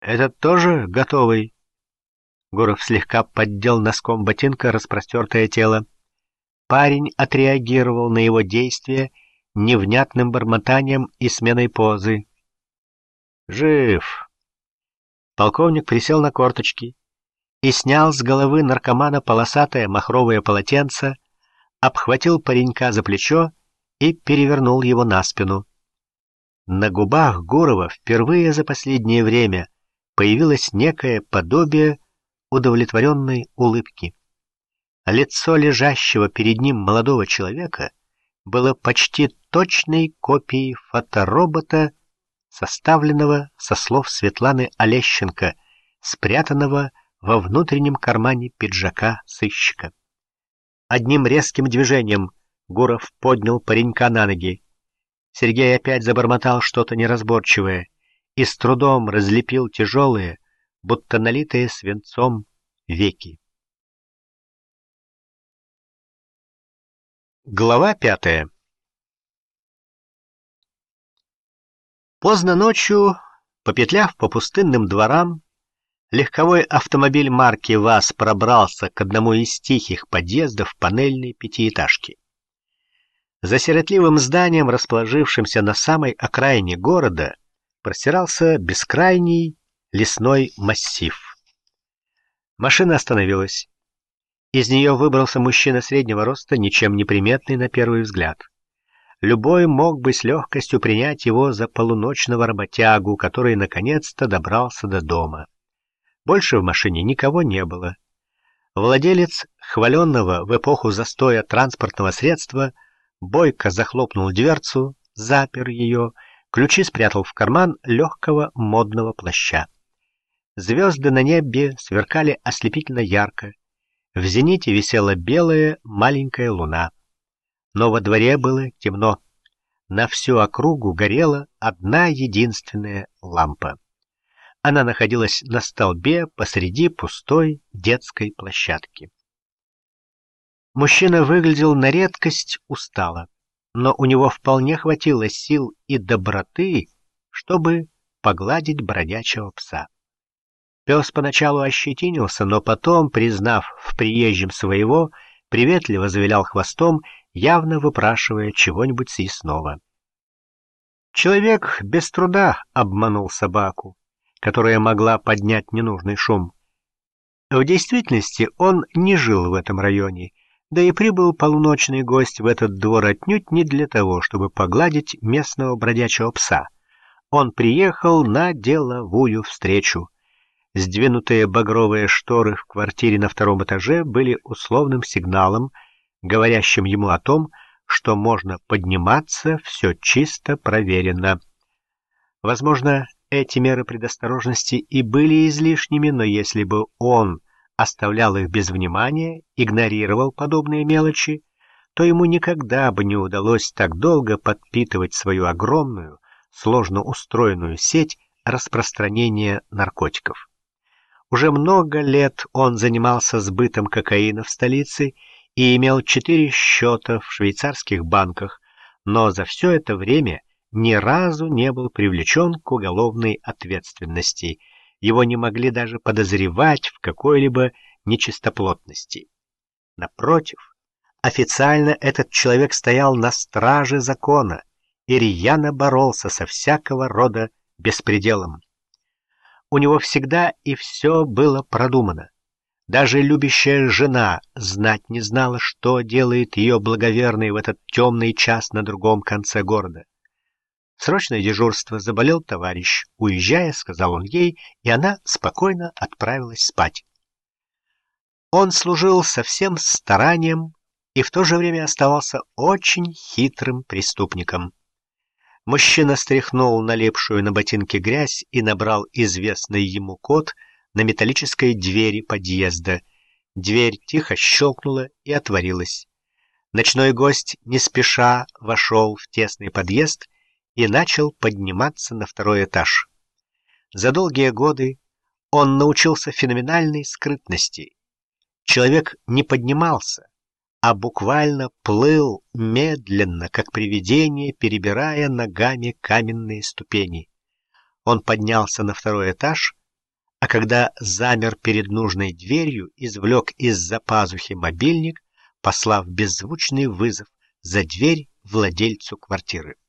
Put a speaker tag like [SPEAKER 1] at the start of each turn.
[SPEAKER 1] «Этот тоже готовый?» Гуров слегка поддел носком ботинка распростертое тело. Парень отреагировал на его действия невнятным бормотанием и сменой позы. «Жив!» Полковник присел на корточки и снял с головы наркомана полосатое махровое полотенце, обхватил паренька за плечо и перевернул его на спину. На губах Гурова впервые за последнее время появилось некое подобие удовлетворенной улыбки. Лицо лежащего перед ним молодого человека было почти точной копией фоторобота, составленного со слов Светланы Олещенко, спрятанного во внутреннем кармане пиджака сыщика. Одним резким движением Гуров поднял паренька на ноги. Сергей опять забормотал что-то неразборчивое и с трудом разлепил тяжелые, будто налитые свинцом, веки. Глава 5. Поздно ночью, попетляв по пустынным дворам, легковой автомобиль марки ВАЗ пробрался к одному из тихих подъездов панельной пятиэтажки. За сиротливым зданием, расположившимся на самой окраине города, простирался бескрайний лесной массив. Машина остановилась. Из нее выбрался мужчина среднего роста, ничем не приметный на первый взгляд. Любой мог бы с легкостью принять его за полуночного работягу, который наконец-то добрался до дома. Больше в машине никого не было. Владелец хваленного в эпоху застоя транспортного средства бойко захлопнул дверцу, запер ее, ключи спрятал в карман легкого модного плаща. Звезды на небе сверкали ослепительно ярко. В зените висела белая маленькая луна. Но во дворе было темно. На всю округу горела одна единственная лампа. Она находилась на столбе посреди пустой детской площадки. Мужчина выглядел на редкость устало, но у него вполне хватило сил и доброты, чтобы погладить бродячего пса. Пес поначалу ощетинился, но потом, признав в приезжем своего, приветливо завилял хвостом, явно выпрашивая чего-нибудь съестного. Человек без труда обманул собаку, которая могла поднять ненужный шум. В действительности он не жил в этом районе, да и прибыл полуночный гость в этот двор отнюдь не для того, чтобы погладить местного бродячего пса. Он приехал на деловую встречу. Сдвинутые багровые шторы в квартире на втором этаже были условным сигналом, говорящим ему о том, что можно подниматься, все чисто проверено. Возможно, эти меры предосторожности и были излишними, но если бы он оставлял их без внимания, игнорировал подобные мелочи, то ему никогда бы не удалось так долго подпитывать свою огромную, сложно устроенную сеть распространения наркотиков. Уже много лет он занимался сбытом кокаина в столице и имел 4 счета в швейцарских банках, но за все это время ни разу не был привлечен к уголовной ответственности. Его не могли даже подозревать в какой-либо нечистоплотности. Напротив, официально этот человек стоял на страже закона и рьяно боролся со всякого рода беспределом. У него всегда и все было продумано. Даже любящая жена знать не знала, что делает ее благоверный в этот темный час на другом конце города. Срочное дежурство, заболел товарищ. Уезжая, сказал он ей, и она спокойно отправилась спать. Он служил со всем старанием и в то же время оставался очень хитрым преступником. Мужчина стряхнул налипшую на ботинки грязь и набрал известный ему код на металлической двери подъезда. Дверь тихо щелкнула и отворилась. Ночной гость не спеша вошел в тесный подъезд и начал подниматься на второй этаж. За долгие годы он научился феноменальной скрытности. Человек не поднимался, а буквально плыл медленно, как привидение, перебирая ногами каменные ступени. Он поднялся на второй этаж, а когда замер перед нужной дверью, извлек из-за пазухи мобильник, послав беззвучный вызов за дверь владельцу квартиры.